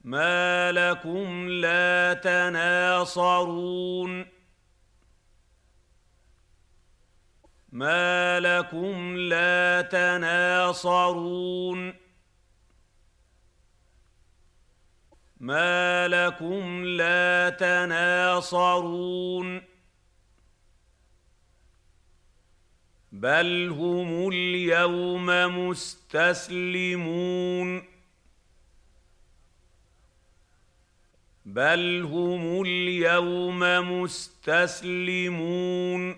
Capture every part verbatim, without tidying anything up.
مَا لَكُمْ لَا تَنَاصَرُونَ مَا لَكُمْ لَا تَنَاصَرُونَ مَا لَكُمْ لَا تَنَاصَرُونَ بَلْ هُمُ الْيَوْمَ مُسْتَسْلِمُونَ بَلْ هُمُ الْيَوْمَ مُسْتَسْلِمُونَ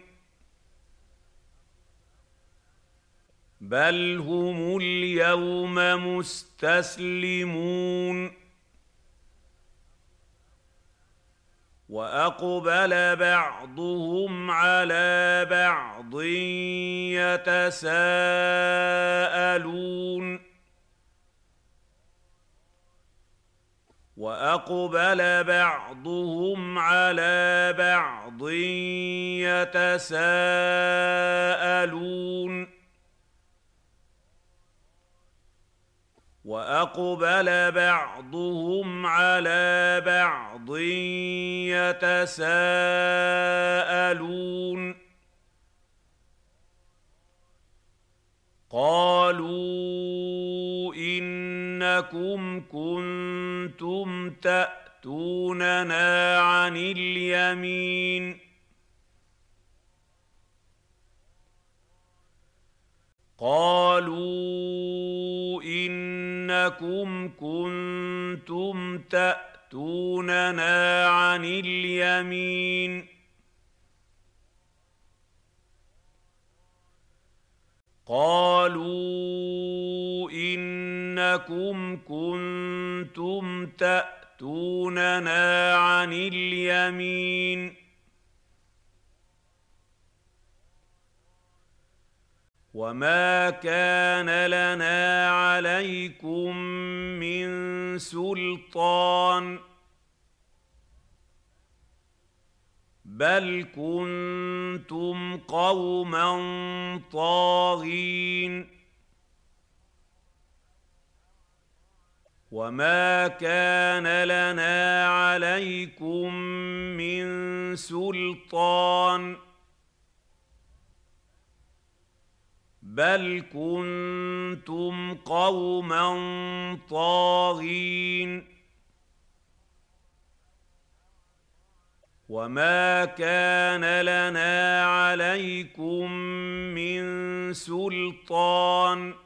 بَلْ هُمُ الْيَوْمَ مُسْتَسْلِمُونَ وَأَقْبَلَ بَعْضُهُمْ عَلَىٰ بَعْضٍ يَتَسَاءَلُونَ وَأَقْبَلَ بَعْضُهُمْ عَلَىٰ بَعْضٍ يَتَسَاءَلُونَ وَأَقْبَلَ بَعْضُهُمْ عَلَىٰ بَعْضٍ يَتَسَاءَلُونَ قَالُوا إِنَّكُمْ كُنتُمْ تَأْتُونَنَا عَنِ الْيَمِينِ قَالُوا إِنَّكُمْ كُنتُمْ تَأْتُونَنَا عَنِ الْيَمِينِ قَالُوا إِنَّكُمْ كُنتُمْ تَأْتُونَنَا عَنِ الْيَمِينِ وَمَا كَانَ لَنَا عَلَيْكُم مِّن سُلْطَانٍ بَلْ كُنتُمْ قَوْمًا طَاغِينَ وَمَا كَانَ لَنَا عَلَيْكُم مِّن سُلْطَانٍ بَلْ كُنتُمْ قَوْمًا طَاغِينَ وَمَا كَانَ لَنَا عَلَيْكُم مِّن سُلْطَانٍ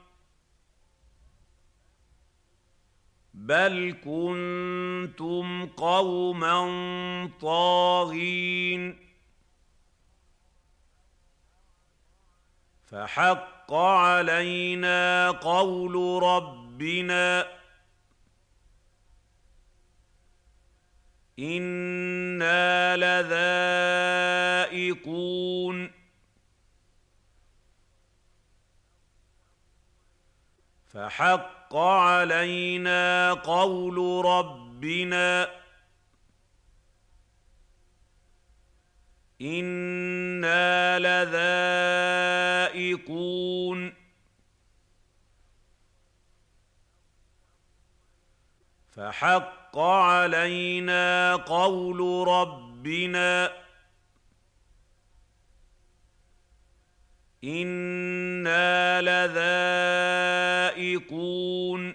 بَلْ كُنتُمْ قَوْمًا طَاغِينَ فَحَقَّ عَلَيْنَا قَوْلُ رَبِّنَا إِنَّا لَذَائِقُونَ فَحَقَّ عَلَيْنَا قَوْلُ رَبِّنَا إِنَّا لَذَائِقُونَ فَحَقَّ عَلَيْنَا قَوْلُ رَبِّنَا إِنَّا لَذَائِقُونَ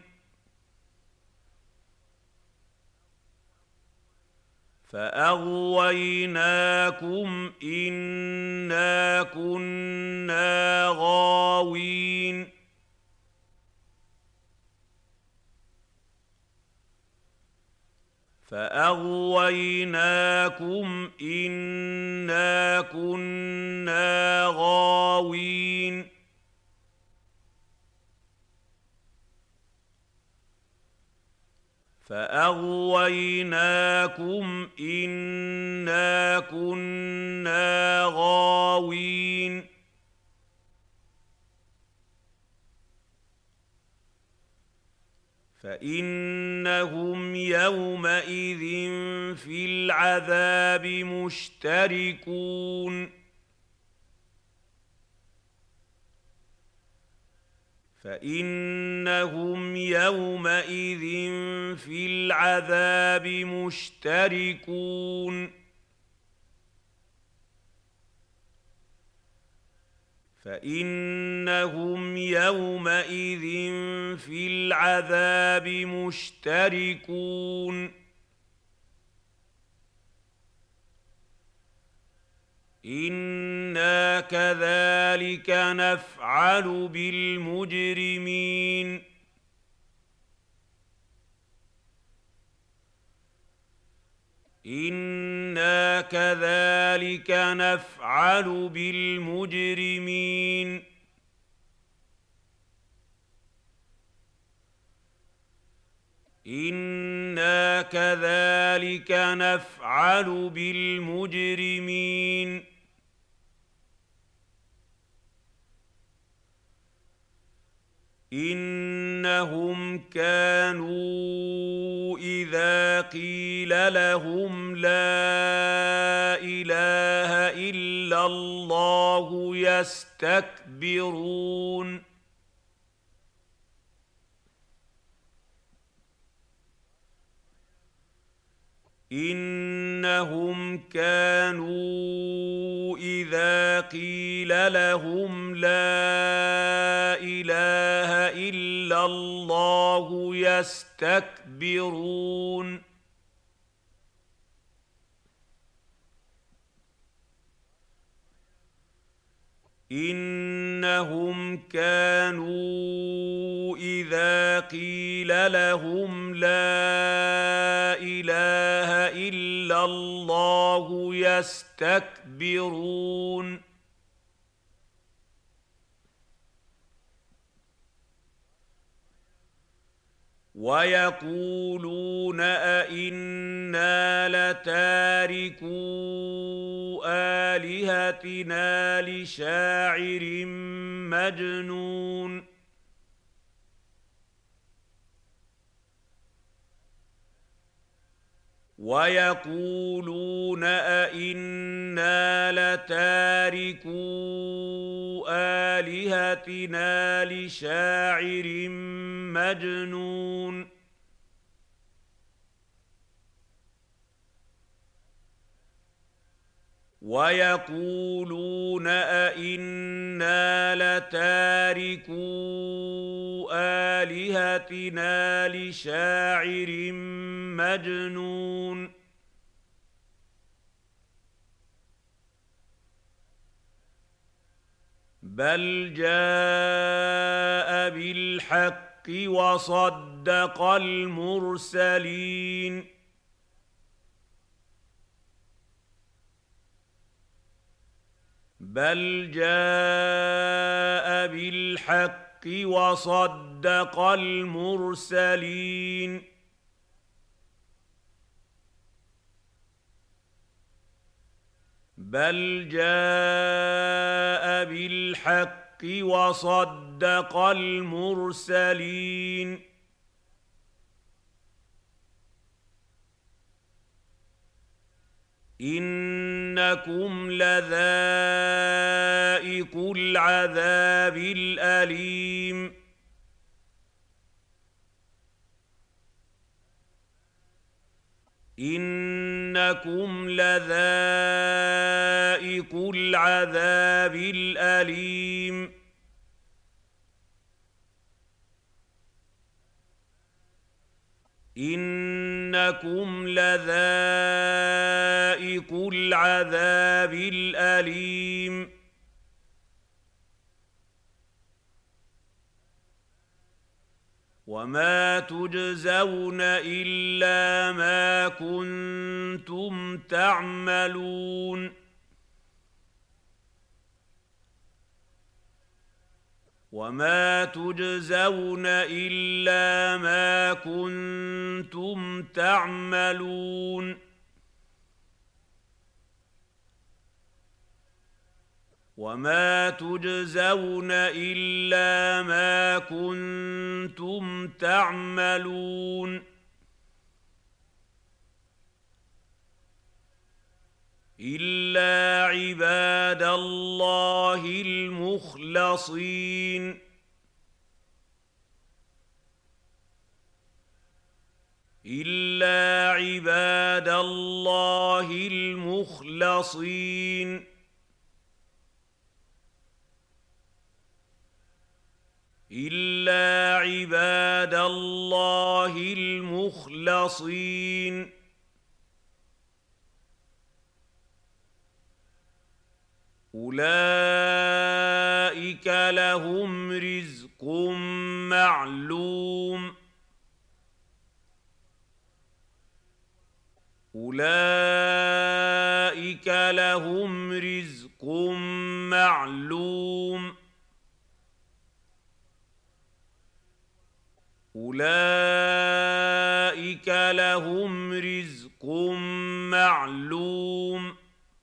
فَأَغْوَيْنَاكُمْ إِنَّا كُنَّا غَاوِينَ فَأَغْوَيْنَاكُمْ إِنَّا كُنَّا غَاوِينَ فَأَغْوَيْنَاكُمْ إِنَّا كُنَّا غَاوِينَ فَإِنَّهُمْ يَوْمَئِذٍ فِي الْعَذَابِ مُشْتَرِكُونَ فإنهم يومئذ في العذاب مشتركون فإنهم يومئذ في العذاب مشتركون إنا كذلك نفعل بالمجرمين إنا كذلك نفعل بالمجرمين إنا كذلك نفعل بالمجرمين إنهم كانوا إذا قيل لهم لا إله إلا الله يستكبرون إنهم كانوا إذا قيل لهم لا إله إلا الله يستكبرون إنهم كانوا إذا قيل لهم لا إله إلا الله يستكبرون ويقولون أئنا لتاركو آلهتنا لشاعر مجنون ويقولون أئنا لتاركو آلهتنا لشاعر مجنون ويقولون أئنا لتاركو آلهتنا لشاعر مجنون بل جاء بالحق وصدق المرسلين بل جاء بالحق وصدق المرسلين بل جاء بالحق وصدق المرسلين إنكم لذائقو العذاب الأليم إنكم لذائقو العذاب الأليم إنكم لذائقو العذاب الأليم وما تجزون إلا ما كنتم تعملون وما تجزون إلا ما كنتم تعملون وما تجزون إلا ما كنتم تعملون إلا عباد الله المخلصين إلا عباد الله المخلصين إلا عباد الله المخلصين أولئك لهم رزق معلوم أولئك لهم رزق معلوم أولئك لهم رزق معلوم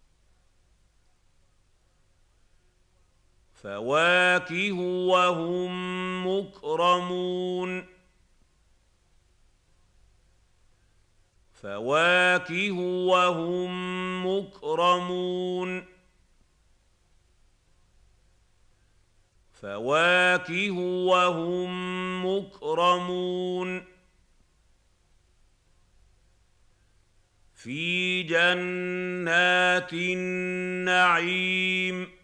فواكه وهم مكرمون فواكه وهم مكرمون فواكه وهم مكرمون في جنات النعيم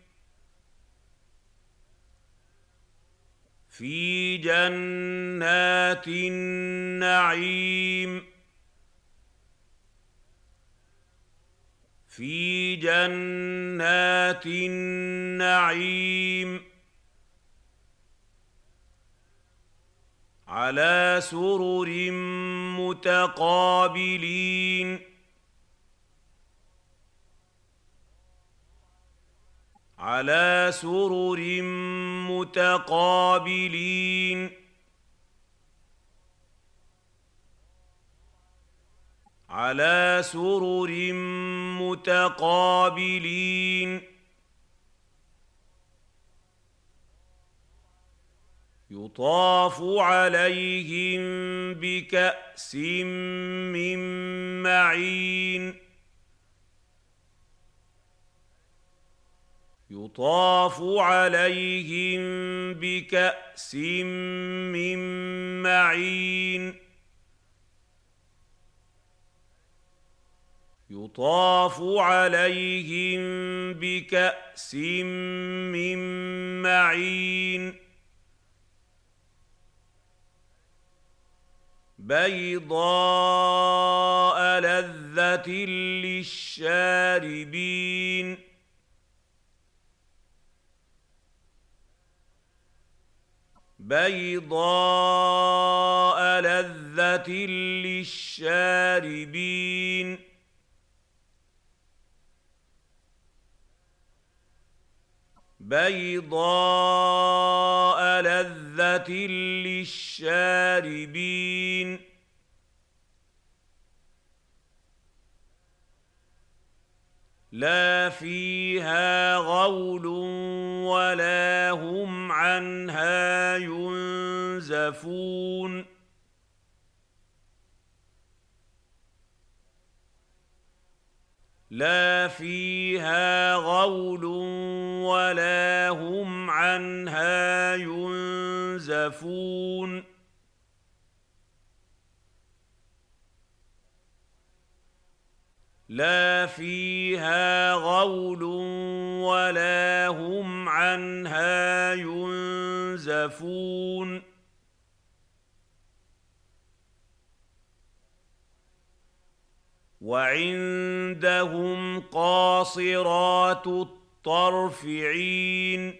في جنات النعيم في جنات النعيم على سرر متقابلين على سرر متقابلين على سرر متقابلين يطاف عليهم بكأس من معين يطاف عليهم بكأس من معين يطاف عليهم بكأس من معين بيضاء لذة للشاربين بيضاء لذة للشاربين بيضاء لذة للشاربين لا فيها غول ولا هم عنها ينزفون لا فيها غول ولا هم عنها ينزفون لا فيها غول ولا هم عنها ينزفون وعندهم قاصرات الطرف عين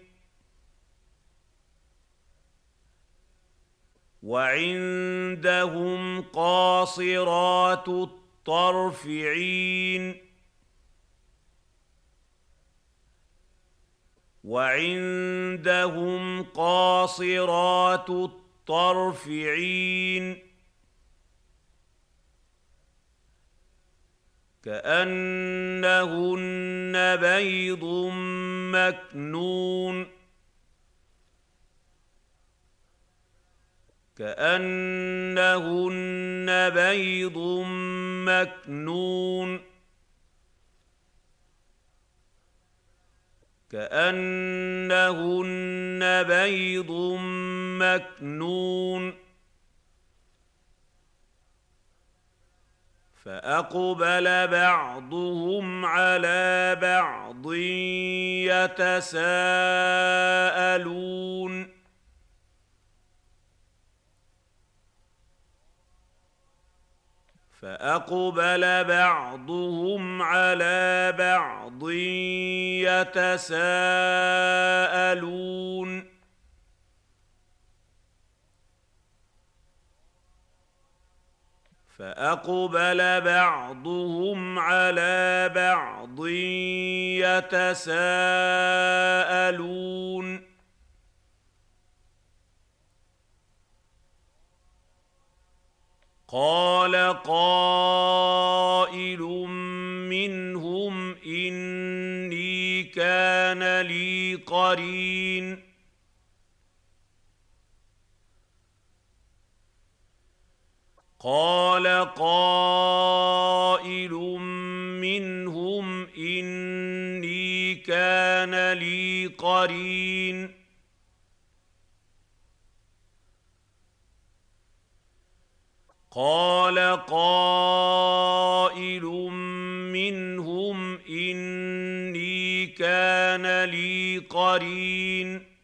وعندهم قاصرات الطرف عين وعندهم قاصرات الطرف عين كأنهن بيض مكنون كأنهن بيض مكنون كأنهن بيض مكنون فأقبل بعضهم على بعض يتساءلون فأقبل بعضهم على بعض يتساءلون فأقبل بعضهم على بعض يتساءلون قال قائل منهم إني كان لي قرين قال قائل منهم إني كان لي قرين قال قائل منهم إني كان لي قرين